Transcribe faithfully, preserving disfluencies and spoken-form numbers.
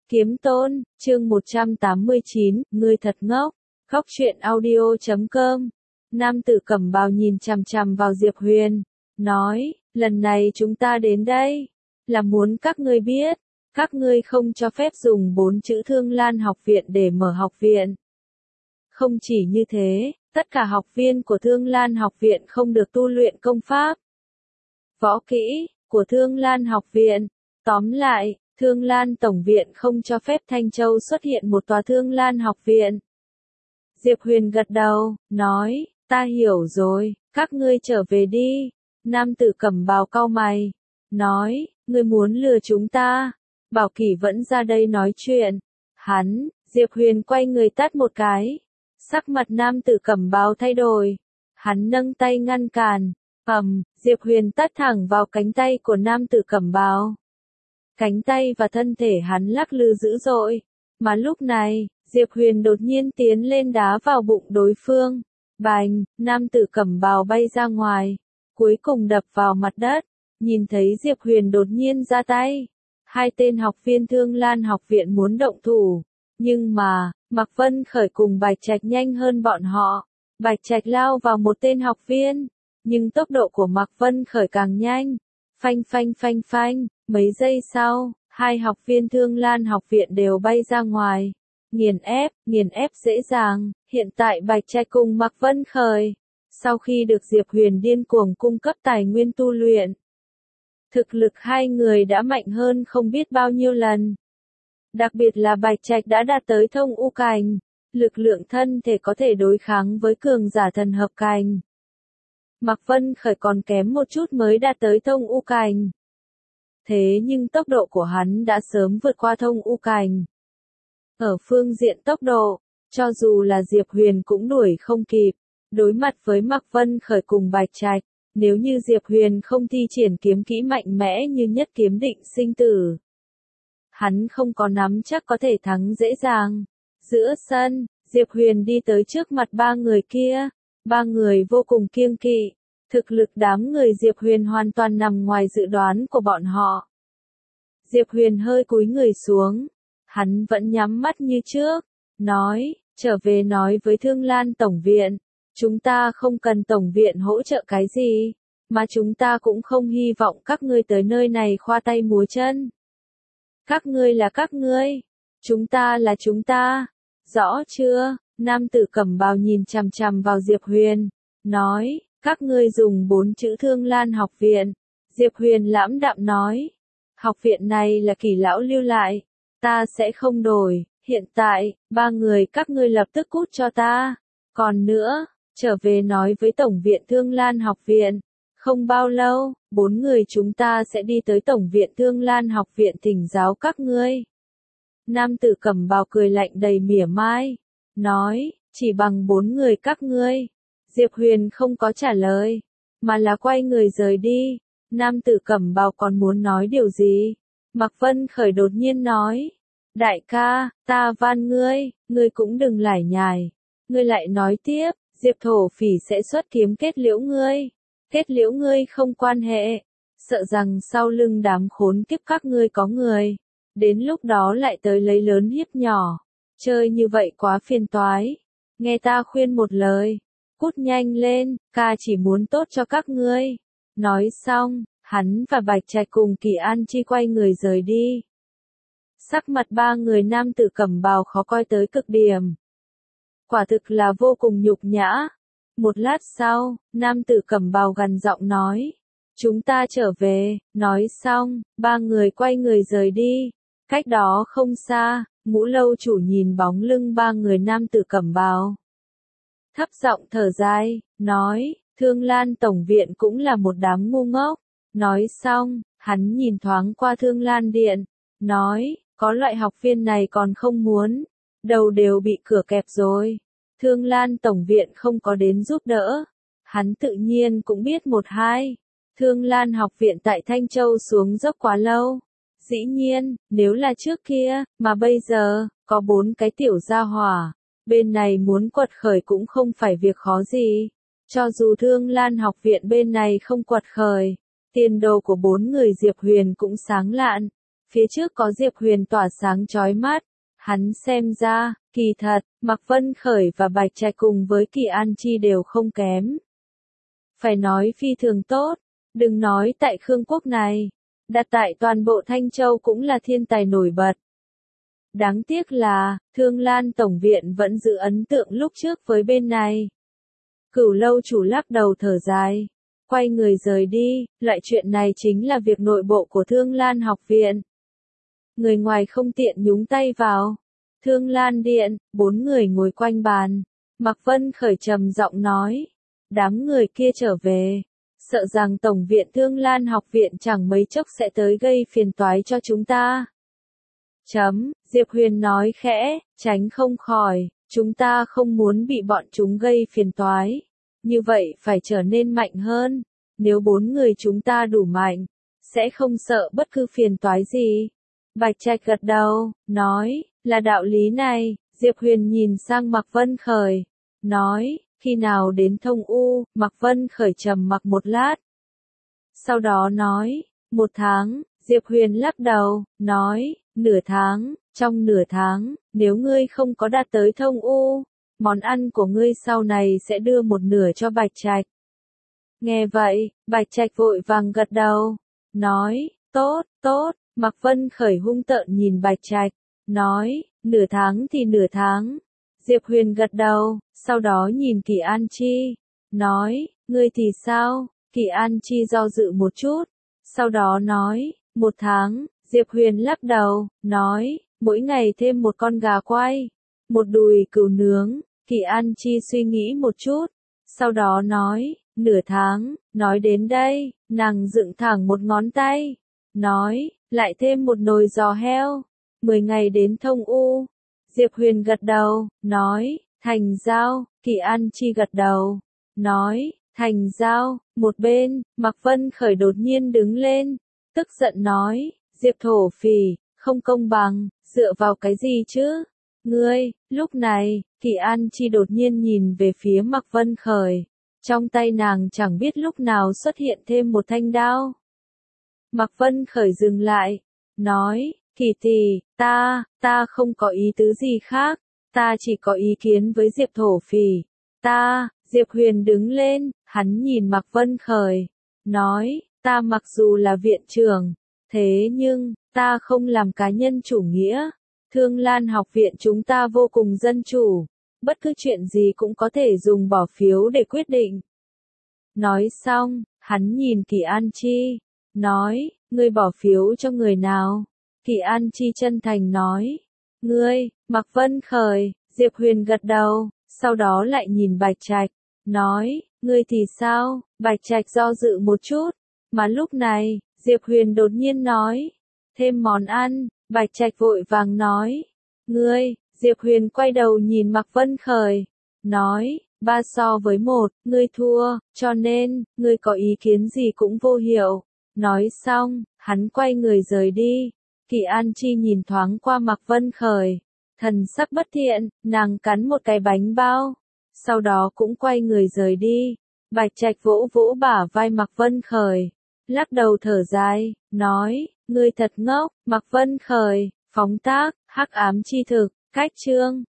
Kiếm Tôn, chương một trăm tám mươi chín, ngươi thật ngốc. Khóc chuyện audio chấm com. Nam tử cẩm bào nhìn chằm chằm vào Diệp Huyền, nói, lần này chúng ta đến đây, là muốn các ngươi biết, các ngươi không cho phép dùng bốn chữ Thương Lan học viện để mở học viện. Không chỉ như thế, tất cả học viên của Thương Lan học viện không được tu luyện công pháp, võ kỹ, của Thương Lan học viện. Tóm lại, Thương Lan Tổng viện không cho phép Thanh Châu xuất hiện một tòa Thương Lan học viện. Diệp Huyền gật đầu, nói, ta hiểu rồi, các ngươi trở về đi. Nam tử cẩm bào cau mày, nói, ngươi muốn lừa chúng ta. Bảo Kỳ vẫn ra đây nói chuyện. Hắn, Diệp Huyền quay người tát một cái. Sắc mặt nam tử cẩm bào thay đổi. Hắn nâng tay ngăn cản. Ầm, Diệp Huyền tát thẳng vào cánh tay của nam tử cẩm bào. Cánh tay và thân thể hắn lắc lư dữ dội. Mà lúc này, Diệp Huyền đột nhiên tiến lên đá vào bụng đối phương. Bành, nam tử cẩm bào bay ra ngoài. Cuối cùng đập vào mặt đất. Nhìn thấy Diệp Huyền đột nhiên ra tay. Hai tên học viên Thương Lan học viện muốn động thủ. Nhưng mà, Mạc Vân Khởi cùng Bạch Trạch nhanh hơn bọn họ. Bạch Trạch lao vào một tên học viên. Nhưng tốc độ của Mạc Vân Khởi càng nhanh. Phanh phanh phanh phanh, mấy giây sau, hai học viên Thương Lan học viện đều bay ra ngoài. Nghiền ép, nghiền ép dễ dàng, hiện tại Bạch Trạch cùng Mạc Vân Khởi. Sau khi được Diệp Huyền điên cuồng cung cấp tài nguyên tu luyện, thực lực hai người đã mạnh hơn không biết bao nhiêu lần. Đặc biệt là Bạch Trạch đã đạt tới thông u cảnh, lực lượng thân thể có thể đối kháng với cường giả thần hợp cảnh. Mạc Vân Khởi còn kém một chút mới đạt tới thông u cảnh. Thế nhưng tốc độ của hắn đã sớm vượt qua thông u cảnh. Ở phương diện tốc độ, cho dù là Diệp Huyền cũng đuổi không kịp. Đối mặt với Mạc Vân Khởi cùng Bạch Trạch, nếu như Diệp Huyền không thi triển kiếm kỹ mạnh mẽ như nhất kiếm định sinh tử, hắn không có nắm chắc có thể thắng dễ dàng. Giữa sân, Diệp Huyền đi tới trước mặt ba người kia. Ba người vô cùng kiêng kỵ. Thực lực đám người Diệp Huyền hoàn toàn nằm ngoài dự đoán của bọn họ. Diệp Huyền hơi cúi người xuống. Hắn vẫn nhắm mắt như trước. Nói, trở về nói với Thương Lan Tổng viện. Chúng ta không cần Tổng viện hỗ trợ cái gì. Mà chúng ta cũng không hy vọng các ngươi tới nơi này khoa tay múa chân. Các ngươi là các ngươi. Chúng ta là chúng ta. Rõ chưa? Nam tử cẩm bào nhìn chằm chằm vào Diệp Huyền. Nói, các ngươi dùng bốn chữ Thương Lan học viện. Diệp Huyền lãm đạm nói. Học viện này là Kỳ lão lưu lại. Ta sẽ không đổi. Hiện tại, ba người các ngươi lập tức cút cho ta. Còn nữa, trở về nói với Tổng viện Thương Lan học viện. Không bao lâu, bốn người chúng ta sẽ đi tới Tổng viện Thương Lan học viện thỉnh giáo các ngươi. Nam tử cẩm bào cười lạnh đầy mỉa mai. Nói, chỉ bằng bốn người các ngươi. Diệp Huyền không có trả lời, mà là quay người rời đi. Nam tử cẩm bào còn muốn nói điều gì. Mạc Vân Khởi đột nhiên nói. Đại ca, ta van ngươi, ngươi cũng đừng lải nhải. Ngươi lại nói tiếp, Diệp thổ phỉ sẽ xuất kiếm kết liễu ngươi. Kết liễu ngươi không quan hệ. Sợ rằng sau lưng đám khốn kiếp các ngươi có người. Đến lúc đó lại tới lấy lớn hiếp nhỏ. Chơi như vậy quá phiền toái. Nghe ta khuyên một lời. Cút nhanh lên, ca chỉ muốn tốt cho các ngươi. Nói xong, hắn và Bạch Trạch cùng Kỳ An Chi quay người rời đi. Sắc mặt ba người nam tử cẩm bào khó coi tới cực điểm. Quả thực là vô cùng nhục nhã. Một lát sau, nam tử cẩm bào gằn giọng nói. Chúng ta trở về. Nói xong, ba người quay người rời đi. Cách đó không xa, Ngũ lâu chủ nhìn bóng lưng ba người nam tử cẩm bào. Thấp giọng thở dài, nói, Thương Lan Tổng viện cũng là một đám ngu ngốc. Nói xong, hắn nhìn thoáng qua Thương Lan Điện. Nói, có loại học viên này còn không muốn. Đầu đều bị cửa kẹp rồi. Thương Lan Tổng viện không có đến giúp đỡ. Hắn tự nhiên cũng biết một hai. Thương Lan học viện tại Thanh Châu xuống dốc quá lâu. Dĩ nhiên, nếu là trước kia, mà bây giờ, có bốn cái tiểu gia hỏa, bên này muốn quật khởi cũng không phải việc khó gì. Cho dù Thương Lan học viện bên này không quật khởi, tiền đồ của bốn người Diệp Huyền cũng sáng lạn. phía trước có Diệp Huyền tỏa sáng chói mắt. Hắn xem ra, kỳ thật, Mạc Vân Khởi và Bạch Trạch cùng với Kỳ An Chi đều không kém. Phải nói phi thường tốt, đừng nói tại Khương Quốc này, đặt tại toàn bộ Thanh Châu cũng là thiên tài nổi bật. Đáng tiếc là, Thương Lan Tổng Viện vẫn giữ ấn tượng lúc trước với bên này. Cửu Lâu chủ lắc đầu thở dài, quay người rời đi, loại chuyện này chính là việc nội bộ của Thương Lan học viện. Người ngoài không tiện nhúng tay vào. Thương Lan Điện, bốn người ngồi quanh bàn. Mạc Vân Khởi trầm giọng nói, đám người kia trở về, sợ rằng Tổng viện Thương Lan học viện chẳng mấy chốc sẽ tới gây phiền toái cho chúng ta. Chấm, Diệp Huyền nói khẽ, tránh không khỏi, chúng ta không muốn bị bọn chúng gây phiền toái. Như vậy phải trở nên mạnh hơn, nếu bốn người chúng ta đủ mạnh, sẽ không sợ bất cứ phiền toái gì. Bạch Trạch gật đầu, nói, là đạo lý này. Diệp Huyền nhìn sang Mạc Vân Khởi, nói, khi nào đến Thông U. Mạc Vân Khởi trầm mặc một lát. Sau đó nói, một tháng. Diệp Huyền lắc đầu, nói, nửa tháng. Trong nửa tháng, nếu ngươi không có đạt tới Thông U, món ăn của ngươi sau này sẽ đưa một nửa cho Bạch Trạch. Nghe vậy, Bạch Trạch vội vàng gật đầu, nói, tốt, tốt. Mạc Vân Khởi hung tợn nhìn Bạch Trạch, nói, nửa tháng thì nửa tháng. Diệp Huyền gật đầu, sau đó nhìn Kỳ An Chi, nói, ngươi thì sao? Kỳ An Chi do dự một chút, sau đó nói, một tháng. Diệp Huyền lắc đầu, nói, mỗi ngày thêm một con gà quay, một đùi cừu nướng. Kỳ An Chi suy nghĩ một chút, sau đó nói, nửa tháng. Nói đến đây, nàng dựng thẳng một ngón tay, nói, lại thêm một nồi giò heo, mười ngày đến Thông U. Diệp Huyền gật đầu, nói, thành giao. Kỳ An Chi gật đầu, nói, thành giao. Một bên, Mạc Vân Khởi đột nhiên đứng lên, tức giận nói, Diệp thổ phỉ, không công bằng, dựa vào cái gì chứ? Ngươi, lúc này, Kỳ An Chi đột nhiên nhìn về phía Mạc Vân Khởi, trong tay nàng chẳng biết lúc nào xuất hiện thêm một thanh đao. Mạc Vân Khởi dừng lại, nói, Kỳ tỷ, ta, ta không có ý tứ gì khác, ta chỉ có ý kiến với Diệp thổ phỉ. Ta, Diệp Huyền đứng lên, hắn nhìn Mạc Vân Khởi, nói, ta mặc dù là viện trưởng, thế nhưng, ta không làm cá nhân chủ nghĩa. Thương Lan học viện chúng ta vô cùng dân chủ, bất cứ chuyện gì cũng có thể dùng bỏ phiếu để quyết định. Nói xong, hắn nhìn Kỳ An Chi, nói, ngươi bỏ phiếu cho người nào? Kỳ An Chi chân thành nói, ngươi. Mạc Vân Khởi. Diệp Huyền gật đầu, sau đó lại nhìn Bạch Trạch, nói, ngươi thì sao? Bạch Trạch do dự một chút, mà lúc này, Diệp Huyền đột nhiên nói, thêm món ăn. Bạch Trạch vội vàng nói, ngươi. Diệp Huyền quay đầu nhìn Mạc Vân Khởi, nói, ba so với một, ngươi thua, cho nên, ngươi có ý kiến gì cũng vô hiệu. Nói xong, hắn quay người rời đi. Kỳ An Chi nhìn thoáng qua Mạc Vân Khởi, thần sắc bất thiện, nàng cắn một cái bánh bao, sau đó cũng quay người rời đi. Bạch Trạch vỗ vỗ bả vai Mạc Vân Khởi, lắc đầu thở dài, nói, ngươi thật ngốc. Mạc Vân Khởi. Phóng tác, hắc ám chi thực, cách chương.